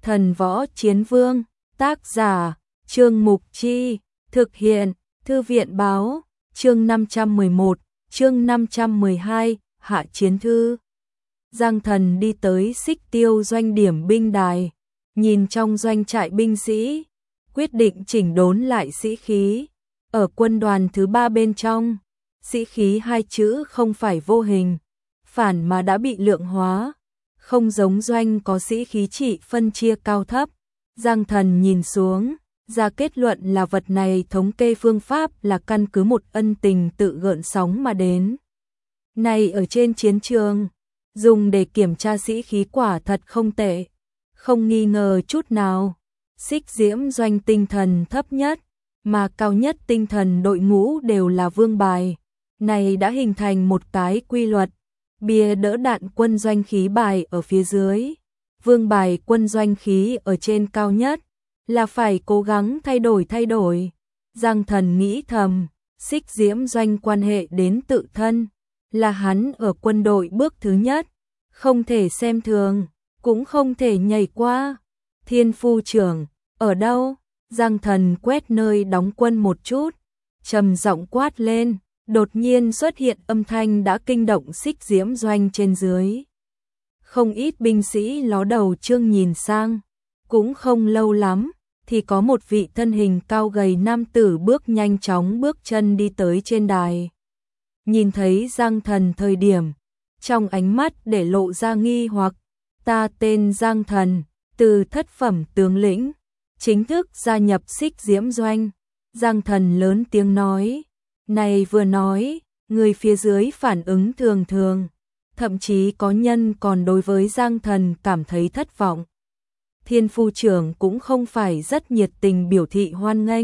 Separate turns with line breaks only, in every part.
Thần Võ Chiến Vương, tác giả, Trương Mục Chi, thực hiện, Thư viện báo, chương 511, chương 512, Hạ Chiến Thư. Giang Thần đi tới Xích Tiêu doanh điểm binh đài, nhìn trong doanh trại binh sĩ, quyết định chỉnh đốn lại sĩ khí. Ở quân đoàn thứ 3 bên trong, sĩ khí hai chữ không phải vô hình, phản mà đã bị lượng hóa, không giống doanh có sĩ khí chỉ phân chia cao thấp. Giang Thần nhìn xuống, ra kết luận là vật này thống kê phương pháp là căn cứ một ân tình tự gợn sóng mà đến. Này ở trên chiến trường, dùng để kiểm tra sĩ khí quả thật không tệ, không nghi ngờ chút nào. Xích Diễm doanh tinh thần thấp nhất, mà cao nhất tinh thần đội ngũ đều là vương bài. Này đã hình thành một cái quy luật, bia đỡ đạn quân doanh khí bài ở phía dưới, vương bài quân doanh khí ở trên cao nhất, là phải cố gắng thay đổi. Giang Thần nghĩ thầm, Xích Diễm doanh quan hệ đến tự thân, là hắn ở quân đội bước thứ nhất, không thể xem thường, cũng không thể nhảy qua. Thiên Phu trưởng, ở đâu? Giang Thần quét nơi đóng quân một chút, trầm giọng quát lên, đột nhiên xuất hiện âm thanh đã kinh động Xích Diễm doanh trên dưới. Không ít binh sĩ ló đầu trương nhìn sang, cũng không lâu lắm, thì có một vị thân hình cao gầy nam tử nhanh chóng bước chân đi tới trên đài. Nhìn thấy Giang Thần thời điểm, trong ánh mắt để lộ ra nghi hoặc. Ta tên Giang Thần, từ thất phẩm tướng lĩnh, chính thức gia nhập Xích Diễm doanh. Giang Thần lớn tiếng nói, này vừa nói, người phía dưới phản ứng thường, thậm chí có nhân còn đối với Giang Thần cảm thấy thất vọng. Thiên Phu trưởng cũng không phải rất nhiệt tình biểu thị hoan nghênh.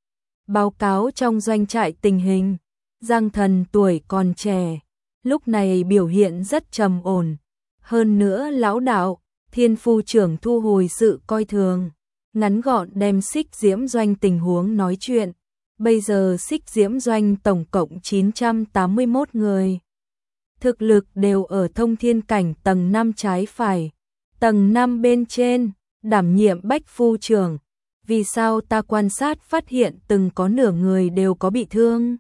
Báo cáo trong doanh trại tình hình, Giang Thần tuổi còn trẻ, lúc này biểu hiện rất trầm ổn. Hơn nữa lão đạo, Thiên Phu trưởng thu hồi sự coi thường, ngắn gọn đem Xích Diễm doanh tình huống nói chuyện. Bây giờ Xích Diễm doanh tổng cộng 981 người. Thực lực đều ở thông thiên cảnh tầng 5 trái phải, tầng 5 bên trên, đảm nhiệm Bách Phu trưởng. Vì sao ta quan sát phát hiện từng có nửa người đều có bị thương?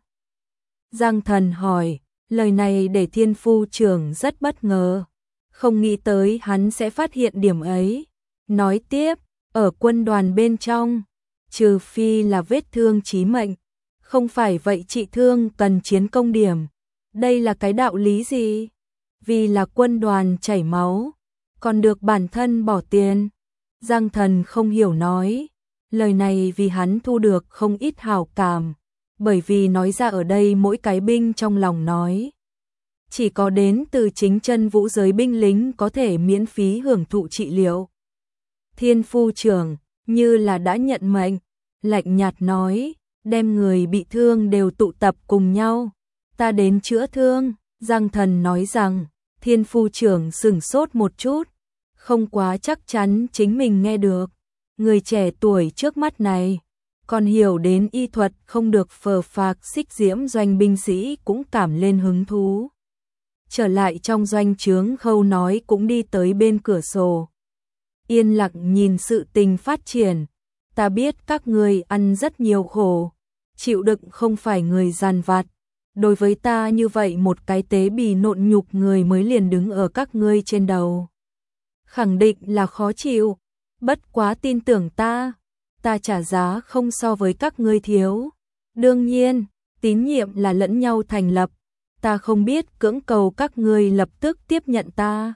Giang Thần hỏi, lời này để Thiên Phu trưởng rất bất ngờ, không nghĩ tới hắn sẽ phát hiện điểm ấy. Nói tiếp, ở quân đoàn bên trong, trừ phi là vết thương chí mệnh, không phải vậy trị thương cần chiến công điểm. Đây là cái đạo lý gì? Vì là quân đoàn chảy máu, còn được bản thân bỏ tiền. Giang Thần không hiểu nói, lời này vì hắn thu được không ít hảo cảm, bởi vì nói ra ở đây mỗi cái binh trong lòng nói. Chỉ có đến từ chính chân vũ giới binh lính có thể miễn phí hưởng thụ trị liệu. Thiên Phu trưởng, như là đã nhận mệnh, lạnh nhạt nói, đem người bị thương đều tụ tập cùng nhau, ta đến chữa thương. Giang Thần nói rằng, Thiên Phu trưởng sửng sốt một chút, không quá chắc chắn chính mình nghe được. Người trẻ tuổi trước mắt này, còn hiểu đến y thuật không được phờ phạc. Xích Diễm doanh binh sĩ cũng cảm lên hứng thú. Trở lại trong doanh trướng, Khâu nói cũng đi tới bên cửa sổ, yên lặng nhìn sự tình phát triển. Ta biết các ngươi ăn rất nhiều khổ, chịu đựng không phải người giàn vặt. Đối với ta như vậy một cái tế bì nộn nhục người mới liền đứng ở các ngươi trên đầu, khẳng định là khó chịu. Bất quá tin tưởng ta trả giá không so với các ngươi thiếu. Đương nhiên, tín nhiệm là lẫn nhau thành lập, ta không biết cưỡng cầu các ngươi lập tức tiếp nhận ta.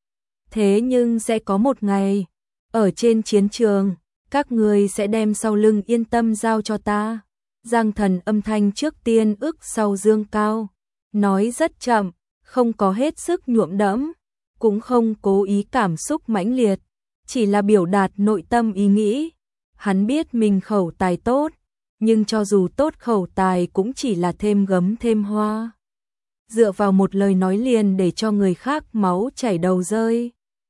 Thế nhưng sẽ có một ngày, ở trên chiến trường, các ngươi sẽ đem sau lưng yên tâm giao cho ta. Giang Thần âm thanh trước tiên ức sau dương cao, nói rất chậm, không có hết sức nhuộm đẫm, cũng không cố ý cảm xúc mãnh liệt, chỉ là biểu đạt nội tâm ý nghĩ. Hắn biết mình khẩu tài tốt, nhưng cho dù tốt khẩu tài cũng chỉ là thêm gấm thêm hoa. Dựa vào một lời nói liền để cho người khác máu chảy đầu rơi,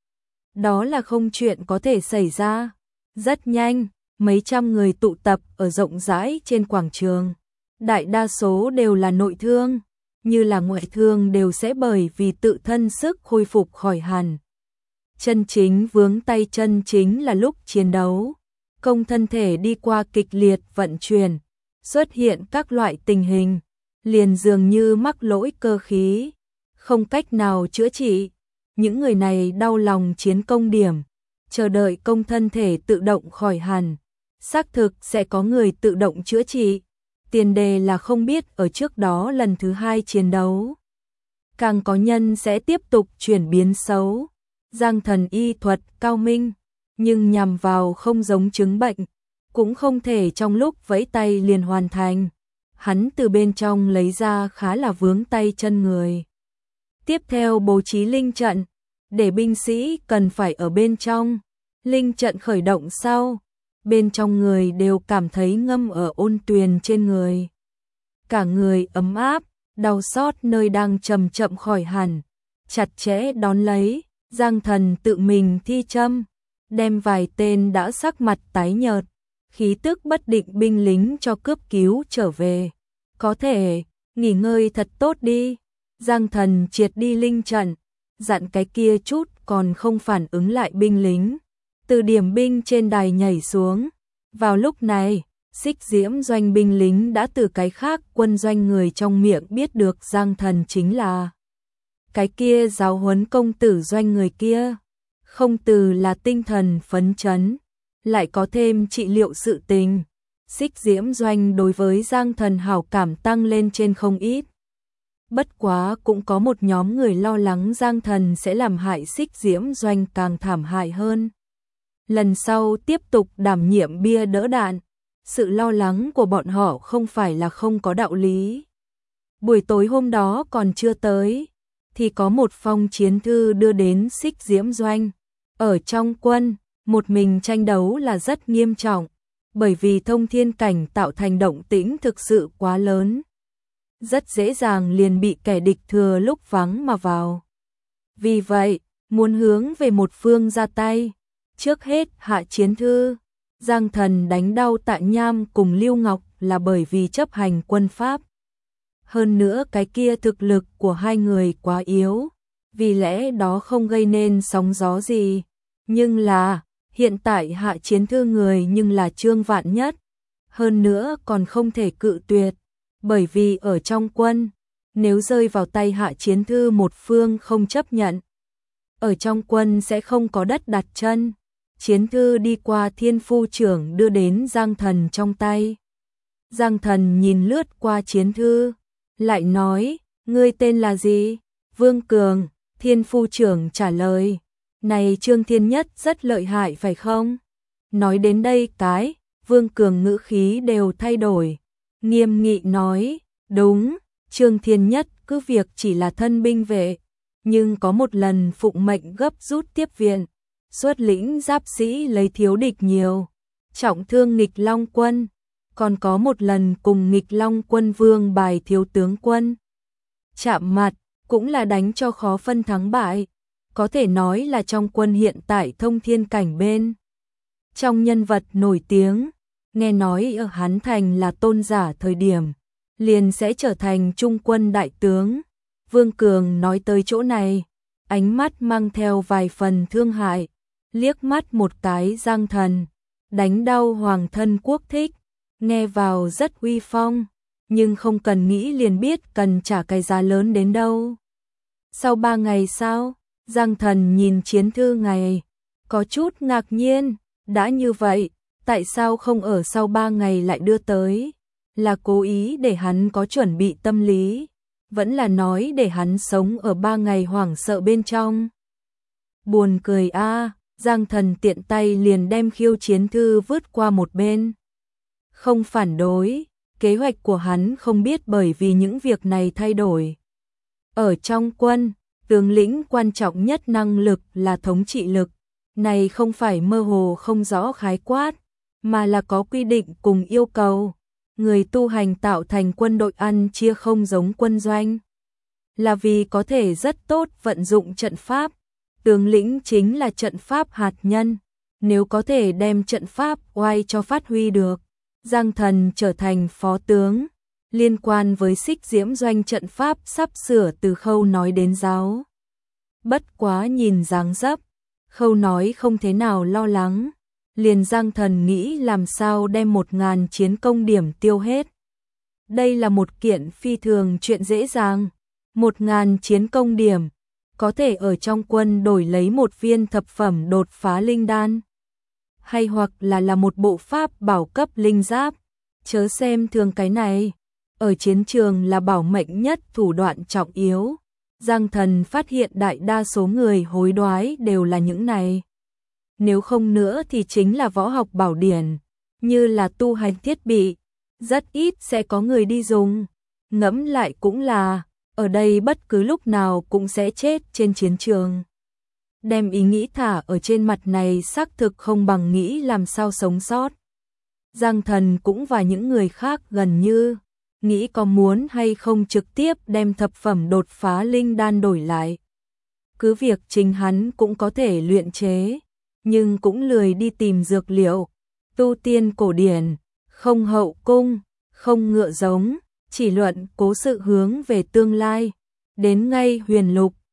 đó là không chuyện có thể xảy ra. Rất nhanh, mấy trăm người tụ tập ở rộng rãi trên quảng trường. Đại đa số đều là nội thương, như là ngoại thương đều sẽ bởi vì tự thân sức khôi phục khỏi hẳn. Chân chính vướng tay chân chính là lúc chiến đấu. Công thân thể đi qua kịch liệt vận chuyển, xuất hiện các loại tình hình, liền dường như mắc lỗi cơ khí, không cách nào chữa trị. Những người này đau lòng chiến công điểm, chờ đợi công thân thể tự động khỏi hẳn. Xác thực sẽ có người tự động chữa trị, tiền đề là không biết ở trước đó lần thứ 2 chiến đấu. Càng có nhân sẽ tiếp tục chuyển biến xấu. Giang Thần y thuật cao minh, nhưng nhằm vào không giống chứng bệnh, cũng không thể trong lúc vẫy tay liền hoàn thành. Hắn từ bên trong lấy ra khá là vướng tay chân người. Tiếp theo bố trí linh trận, để binh sĩ cần phải ở bên trong. Linh trận khởi động sau, bên trong người đều cảm thấy ngâm ở ôn tuyền trên người. Cả người ấm áp, đau xót nơi đang chậm chậm khỏi hẳn, chặt chẽ đón lấy. Giang Thần tự mình thi châm, đem vài tên đã sắc mặt tái nhợt, khí tức bất định binh lính cho cướp cứu trở về. Có thể, nghỉ ngơi thật tốt đi. Giang Thần triệt đi linh trận, dặn cái kia chút còn không phản ứng lại binh lính. Từ điểm binh trên đài nhảy xuống. Vào lúc này, Xích Diễm doanh binh lính đã từ cái khác quân doanh người trong miệng biết được Giang Thần chính là cái kia giáo huấn công tử doanh người kia. Không từ là tinh thần phấn chấn, lại có thêm trị liệu sự tình. Xích Diễm doanh đối với Giang Thần hảo cảm tăng lên trên không ít. Bất quá cũng có một nhóm người lo lắng Giang Thần sẽ làm hại Xích Diễm doanh càng thảm hại hơn. Lần sau tiếp tục đảm nhiệm bia đỡ đạn, sự lo lắng của bọn họ không phải là không có đạo lý. Buổi tối hôm đó còn chưa tới, thì có một phong chiến thư đưa đến Xích Diễm doanh. Ở trong quân, một mình tranh đấu là rất nghiêm trọng, bởi vì thông thiên cảnh tạo thành động tĩnh thực sự quá lớn. Rất dễ dàng liền bị kẻ địch thừa lúc vắng mà vào. Vì vậy, muốn hướng về một phương ra tay, trước hết hạ chiến thư. Giang Thần đánh đau Tạ Nham cùng Lưu Ngọc là bởi vì chấp hành quân pháp. Hơn nữa cái kia thực lực của hai người quá yếu, vì lẽ đó không gây nên sóng gió gì. Nhưng là, hiện tại hạ chiến thư người nhưng là Trương Vạn Nhất. Hơn nữa còn không thể cự tuyệt, bởi vì ở trong quân, nếu rơi vào tay hạ chiến thư một phương không chấp nhận, ở trong quân sẽ không có đất đặt chân. Chiến thư đi qua Thiên Phu trưởng đưa đến Giang Thần trong tay. Giang Thần nhìn lướt qua chiến thư, lại nói, ngươi tên là gì? Vương Cường. Thiên Phu trưởng trả lời, này Trương Thiên Nhất rất lợi hại phải không? Nói đến đây cái, Vương Cường ngữ khí đều thay đổi, nghiêm nghị nói, đúng, Trương Thiên Nhất cứ việc chỉ là thân binh vệ, nhưng có một lần phụng mệnh gấp rút tiếp viện, xuất lĩnh giáp sĩ lấy thiếu địch nhiều, trọng thương Nghịch Long quân, còn có một lần cùng Nghịch Long quân vương bài thiếu tướng quân chạm mặt, cũng là đánh cho khó phân thắng bại, có thể nói là trong quân hiện tại thông thiên cảnh bên. Trong nhân vật nổi tiếng, nghe nói ở Hán Thành là tôn giả thời điểm, liền sẽ trở thành trung quân đại tướng. Vương Cường nói tới chỗ này, ánh mắt mang theo vài phần thương hại, liếc mắt một cái Giang Thần, đánh đau hoàng thân quốc thích, nghe vào rất uy phong, nhưng không cần nghĩ liền biết cần trả cái giá lớn đến đâu. Sau 3 ngày sau, Giang Thần nhìn chiến thư ngày, có chút ngạc nhiên, đã như vậy, tại sao không ở sau 3 ngày lại đưa tới? Là cố ý để hắn có chuẩn bị tâm lý, vẫn là nói để hắn sống ở 3 ngày hoảng sợ bên trong. Buồn cười a, Giang Thần tiện tay liền đem khiêu chiến thư vứt qua một bên. Không phản đối, kế hoạch của hắn không biết bởi vì những việc này thay đổi. Ở trong quân, tướng lĩnh quan trọng nhất năng lực là thống trị lực, này không phải mơ hồ không rõ khái quát, mà là có quy định cùng yêu cầu. Người tu hành tạo thành quân đội ăn chia không giống quân doanh, là vì có thể rất tốt vận dụng trận pháp. Tướng lĩnh chính là trận pháp hạt nhân, nếu có thể đem trận pháp oai cho phát huy được, Giang Thần trở thành phó tướng. Liên quan với Xích Diễm doanh trận pháp sắp sửa từ khâu nói đến giáo. Bất quá nhìn dáng dấp, Khâu nói không thế nào lo lắng, liền Giang Thần nghĩ làm sao đem 1000 chiến công điểm tiêu hết. Đây là một kiện phi thường chuyện dễ dàng, 1000 chiến công điểm, có thể ở trong quân đổi lấy một viên thập phẩm đột phá linh đan, hay hoặc là một bộ pháp bảo cấp linh giáp, chớ xem thường cái này, ở chiến trường là bảo mệnh nhất thủ đoạn trọng yếu. Giang Thần phát hiện đại đa số người hối đoái đều là những này. Nếu không nữa thì chính là võ học bảo điển, như là tu hành thiết bị, rất ít sẽ có người đi dùng. Ngẫm lại cũng là, ở đây bất cứ lúc nào cũng sẽ chết trên chiến trường. Đem ý nghĩ thả ở trên mặt này xác thực không bằng nghĩ làm sao sống sót. Giang Thần cũng và những người khác gần như nghĩ có muốn hay không trực tiếp đem thập phẩm đột phá linh đan đổi lại. Cứ việc chính hắn cũng có thể luyện chế, nhưng cũng lười đi tìm dược liệu. Tu tiên cổ điển, không hậu cung, không ngựa giống, chỉ luận cố sự hướng về tương lai. Đến ngay huyền lục,